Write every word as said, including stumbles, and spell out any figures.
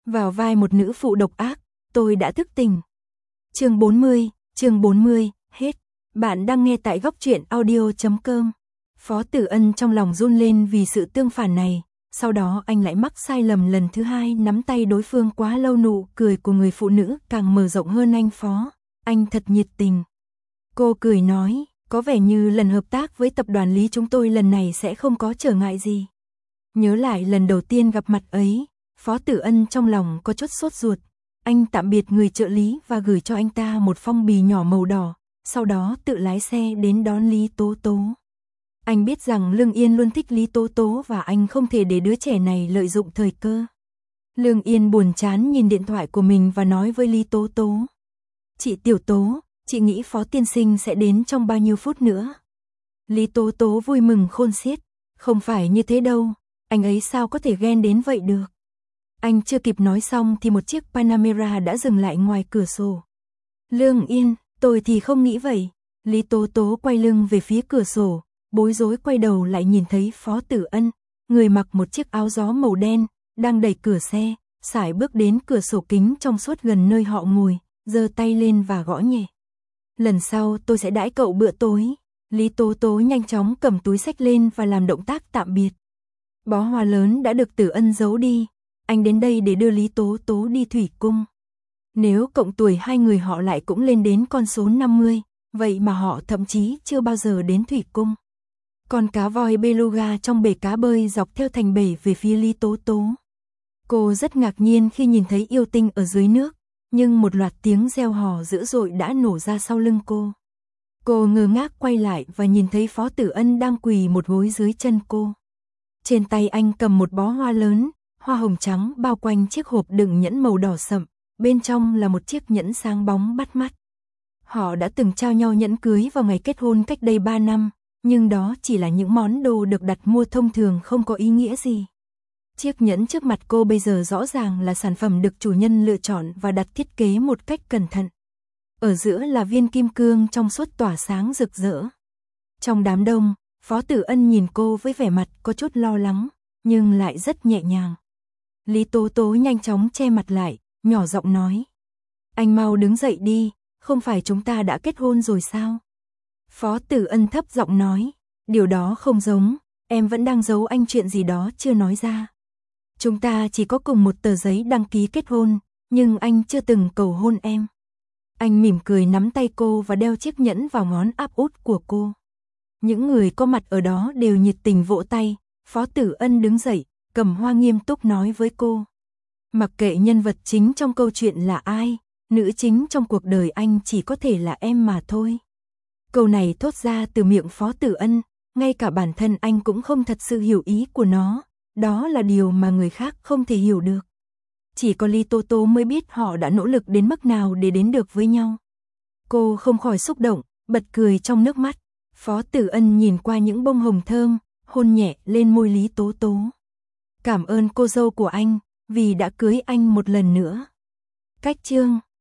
Vào vai một nữ phụ độc ác, tôi đã thức tỉnh. Chương bốn mươi, chương bốn mươi, hết. Bạn đang nghe tại góc truyện audio chấm com. Phó Tử Ân trong lòng run lên vì sự tương phản này, sau đó anh lại mắc sai lầm lần thứ hai, nắm tay đối phương quá lâu. Nụ cười của người phụ nữ càng mở rộng hơn. Anh Phó, anh thật nhiệt tình. Cô cười nói, có vẻ như lần hợp tác với tập đoàn Lý chúng tôi lần này sẽ không có trở ngại gì. Nhớ lại lần đầu tiên gặp mặt ấy, Phó Tử Ân trong lòng có chút sốt ruột. Anh tạm biệt người trợ lý và gửi cho anh ta một phong bì nhỏ màu đỏ, sau đó tự lái xe đến đón Lý Tố Tố. Anh biết rằng Lương Yên luôn thích Lý Tố Tố và anh không thể để đứa trẻ này lợi dụng thời cơ. Lương Yên buồn chán nhìn điện thoại của mình và nói với Lý Tố Tố. Chị Tiểu Tố, chị nghĩ Phó tiên sinh sẽ đến trong bao nhiêu phút nữa? Lý Tố Tố vui mừng khôn xiết. Không phải như thế đâu, anh ấy sao có thể ghen đến vậy được? Anh chưa kịp nói xong thì một chiếc Panamera đã dừng lại ngoài cửa sổ. Lương Yên, tôi thì không nghĩ vậy. Lý Tố Tố quay lưng về phía cửa sổ, bối rối quay đầu lại nhìn thấy Phó Tử Ân, người mặc một chiếc áo gió màu đen, đang đẩy cửa xe, sải bước đến cửa sổ kính trong suốt gần nơi họ ngồi, giơ tay lên và gõ nhẹ. Lần sau tôi sẽ đãi cậu bữa tối. Lý Tố Tố nhanh chóng cầm túi xách lên và làm động tác tạm biệt. Bó hoa lớn đã được Tử Ân giấu đi. Anh đến đây để đưa Lý Tố Tố đi thủy cung. Nếu cộng tuổi hai người họ lại cũng lên đến con số năm mươi, vậy mà họ thậm chí chưa bao giờ đến thủy cung. Con cá voi beluga trong bể cá bơi dọc theo thành bể về phía Lý Tố Tố. Cô rất ngạc nhiên khi nhìn thấy yêu tinh ở dưới nước, nhưng một loạt tiếng reo hò dữ dội đã nổ ra sau lưng cô. Cô ngơ ngác quay lại và nhìn thấy Phó Tử Ân đang quỳ một gối dưới chân cô. Trên tay anh cầm một bó hoa lớn, hoa hồng trắng bao quanh chiếc hộp đựng nhẫn màu đỏ sậm, bên trong là một chiếc nhẫn sáng bóng bắt mắt. Họ đã từng trao nhau nhẫn cưới vào ngày kết hôn cách đây ba năm, nhưng đó chỉ là những món đồ được đặt mua thông thường không có ý nghĩa gì. Chiếc nhẫn trước mặt cô bây giờ rõ ràng là sản phẩm được chủ nhân lựa chọn và đặt thiết kế một cách cẩn thận. Ở giữa là viên kim cương trong suốt tỏa sáng rực rỡ. Trong đám đông, Phó Tử Ân nhìn cô với vẻ mặt có chút lo lắng, nhưng lại rất nhẹ nhàng. Lý Tố Tố nhanh chóng che mặt lại, nhỏ giọng nói. Anh mau đứng dậy đi, không phải chúng ta đã kết hôn rồi sao? Phó Tử Ân thấp giọng nói, điều đó không giống, em vẫn đang giấu anh chuyện gì đó chưa nói ra. Chúng ta chỉ có cùng một tờ giấy đăng ký kết hôn, nhưng anh chưa từng cầu hôn em. Anh mỉm cười nắm tay cô và đeo chiếc nhẫn vào ngón áp út của cô. Những người có mặt ở đó đều nhiệt tình vỗ tay. Phó Tử Ân đứng dậy, cầm hoa nghiêm túc nói với cô. Mặc kệ nhân vật chính trong câu chuyện là ai, nữ chính trong cuộc đời anh chỉ có thể là em mà thôi. Câu này thốt ra từ miệng Phó Tử Ân, ngay cả bản thân anh cũng không thật sự hiểu ý của nó. Đó là điều mà người khác không thể hiểu được. Chỉ có Lý Tố Tố mới biết họ đã nỗ lực đến mức nào để đến được với nhau. Cô không khỏi xúc động, bật cười trong nước mắt. Phó Tử Ân nhìn qua những bông hồng thơm, hôn nhẹ lên môi Lý Tố Tố. Cảm ơn cô dâu của anh, vì đã cưới anh một lần nữa. Cách chương